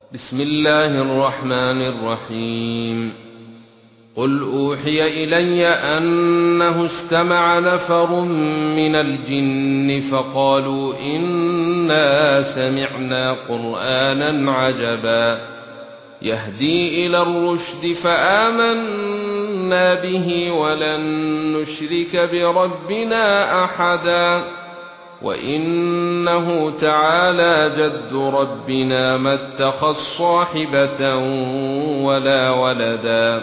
بسم الله الرحمن الرحيم. قل أوحي إلي أنه استمع نفر من الجن فقالوا إنا سمعنا قرآنا عجبا يهدي إلى الرشد فآمنا به ولن نشرك بربنا أحدا وإنه تعالى جد ربنا ما اتخذ صاحبة ولا ولدا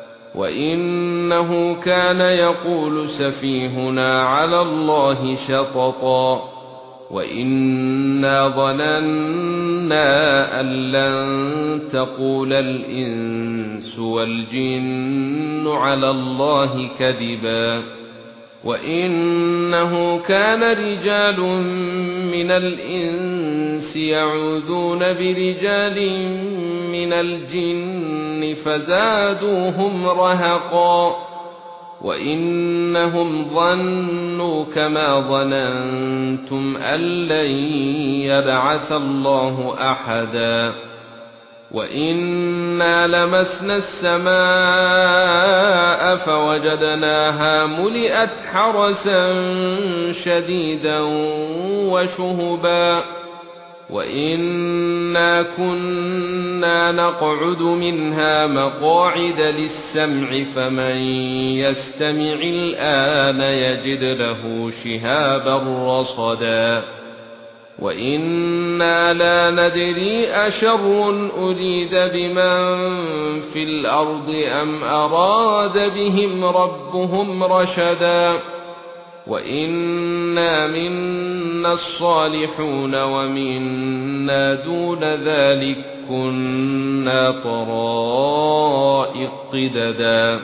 وإنه كان يقول سفيهنا على الله شططا وإنا ظننا أن لن تقول الإنس والجن على الله كذبا وإنه كان رجال من الإنس يعوذون برجال من الجن فزادوهم رهقا وإنهم ظنوا كما ظننتم أن لن يبعث الله أحدا وإنا لمسنا السماء فوجدناها ملئت حرسا شديدا وشهبا وإنا كنا نقعد منها مقاعد للسمع فمن يستمع الآن يجد له شهابا رصدا وإنا لا ندري أشر أريد بمن في الأرض أم أراد بهم ربهم رشدا وإنا منا الصالحون ومنا دون ذلك كنا طرائق قددا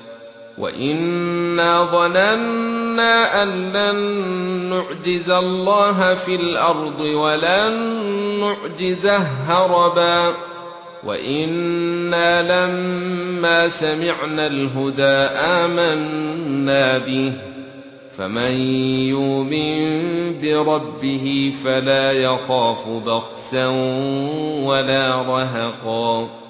وإنا ظننا أن لن نعجز الله في الأرض ولن نعجزه هربا وإنا لما سمعنا الهدى آمنا به فمن يؤمن بربه فلا يخاف بخسا ولا رهقا